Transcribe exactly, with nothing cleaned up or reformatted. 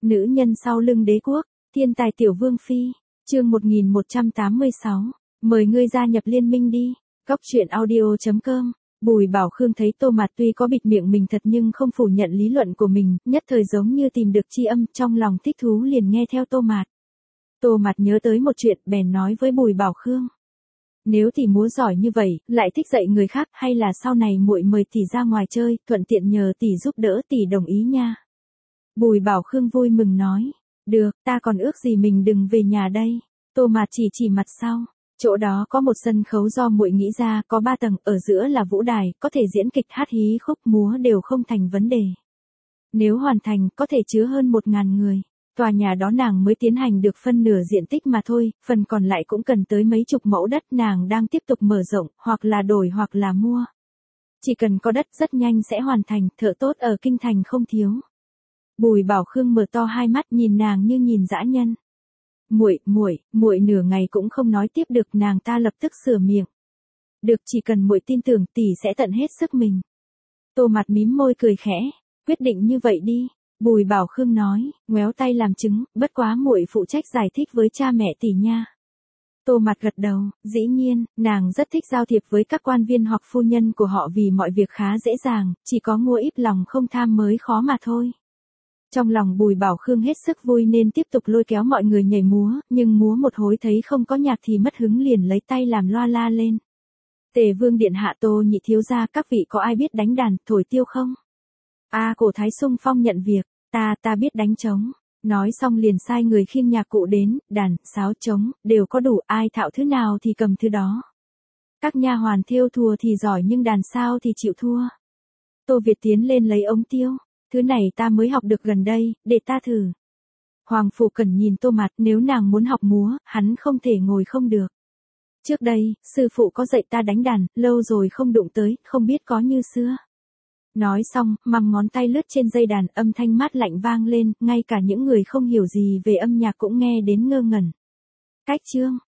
Nữ nhân sau lưng đế quốc, thiên tài tiểu vương phi, chương một nghìn một trăm tám mươi sáu, mời ngươi gia nhập liên minh đi, góc truyện audio chấm com. Bùi Bảo Khương thấy Tô Mạt tuy có bịt miệng mình thật nhưng không phủ nhận lý luận của mình, nhất thời giống như tìm được tri âm, trong lòng thích thú liền nghe theo Tô Mạt. Tô Mạt nhớ tới một chuyện, bèn nói với Bùi Bảo Khương: nếu tỷ múa giỏi như vậy, lại thích dạy người khác, hay là sau này muội mời tỷ ra ngoài chơi, thuận tiện nhờ tỷ giúp đỡ, tỷ đồng ý nha. Bùi Bảo Khương vui mừng nói: được, ta còn ước gì mình đừng về nhà đây. Tô Mạt chỉ chỉ mặt sau. Chỗ đó có một sân khấu do muội nghĩ ra, có ba tầng, ở giữa là vũ đài, có thể diễn kịch, hát hí khúc, múa đều không thành vấn đề. Nếu hoàn thành, có thể chứa hơn một ngàn người. Tòa nhà đó nàng mới tiến hành được phân nửa diện tích mà thôi, phần còn lại cũng cần tới mấy chục mẫu đất, nàng đang tiếp tục mở rộng, hoặc là đổi hoặc là mua. Chỉ cần có đất rất nhanh sẽ hoàn thành, thợ tốt ở kinh thành không thiếu. Bùi Bảo Khương mở to hai mắt nhìn nàng như nhìn dã nhân. Muội, muội, muội nửa ngày cũng không nói tiếp được, nàng ta lập tức sửa miệng. Được, chỉ cần muội tin tưởng, tỷ sẽ tận hết sức mình. Tô Mạt mím môi cười khẽ, quyết định như vậy đi. Bùi Bảo Khương nói, ngoéo tay làm chứng, bất quá muội phụ trách giải thích với cha mẹ tỷ nha. Tô Mạt gật đầu, dĩ nhiên, nàng rất thích giao thiệp với các quan viên hoặc phu nhân của họ vì mọi việc khá dễ dàng, chỉ có mua ít lòng không tham mới khó mà thôi. Trong lòng Bùi Bảo Khương hết sức vui nên tiếp tục lôi kéo mọi người nhảy múa, nhưng múa một hối thấy không có nhạc thì mất hứng liền lấy tay làm loa la lên. Tề Vương điện hạ, Tô nhị thiếu gia, các vị có ai biết đánh đàn, thổi tiêu không? A à, Cổ Thái xung phong nhận việc, ta, ta biết đánh trống. Nói xong liền sai người khiêng nhạc cụ đến, đàn, sáo, trống, đều có đủ, ai thạo thứ nào thì cầm thứ đó. Các nha hoàn thêu thùa thì giỏi nhưng đàn sao thì chịu thua. Tô Việt tiến lên lấy ống tiêu. Thứ này ta mới học được gần đây, để ta thử. Hoàng Phủ Cẩn nhìn Tô Mạt, nếu nàng muốn học múa, hắn không thể ngồi không được. Trước đây, sư phụ có dạy ta đánh đàn, lâu rồi không đụng tới, không biết có như xưa. Nói xong, mằm ngón tay lướt trên dây đàn, âm thanh mát lạnh vang lên, ngay cả những người không hiểu gì về âm nhạc cũng nghe đến ngơ ngẩn. Cách chương,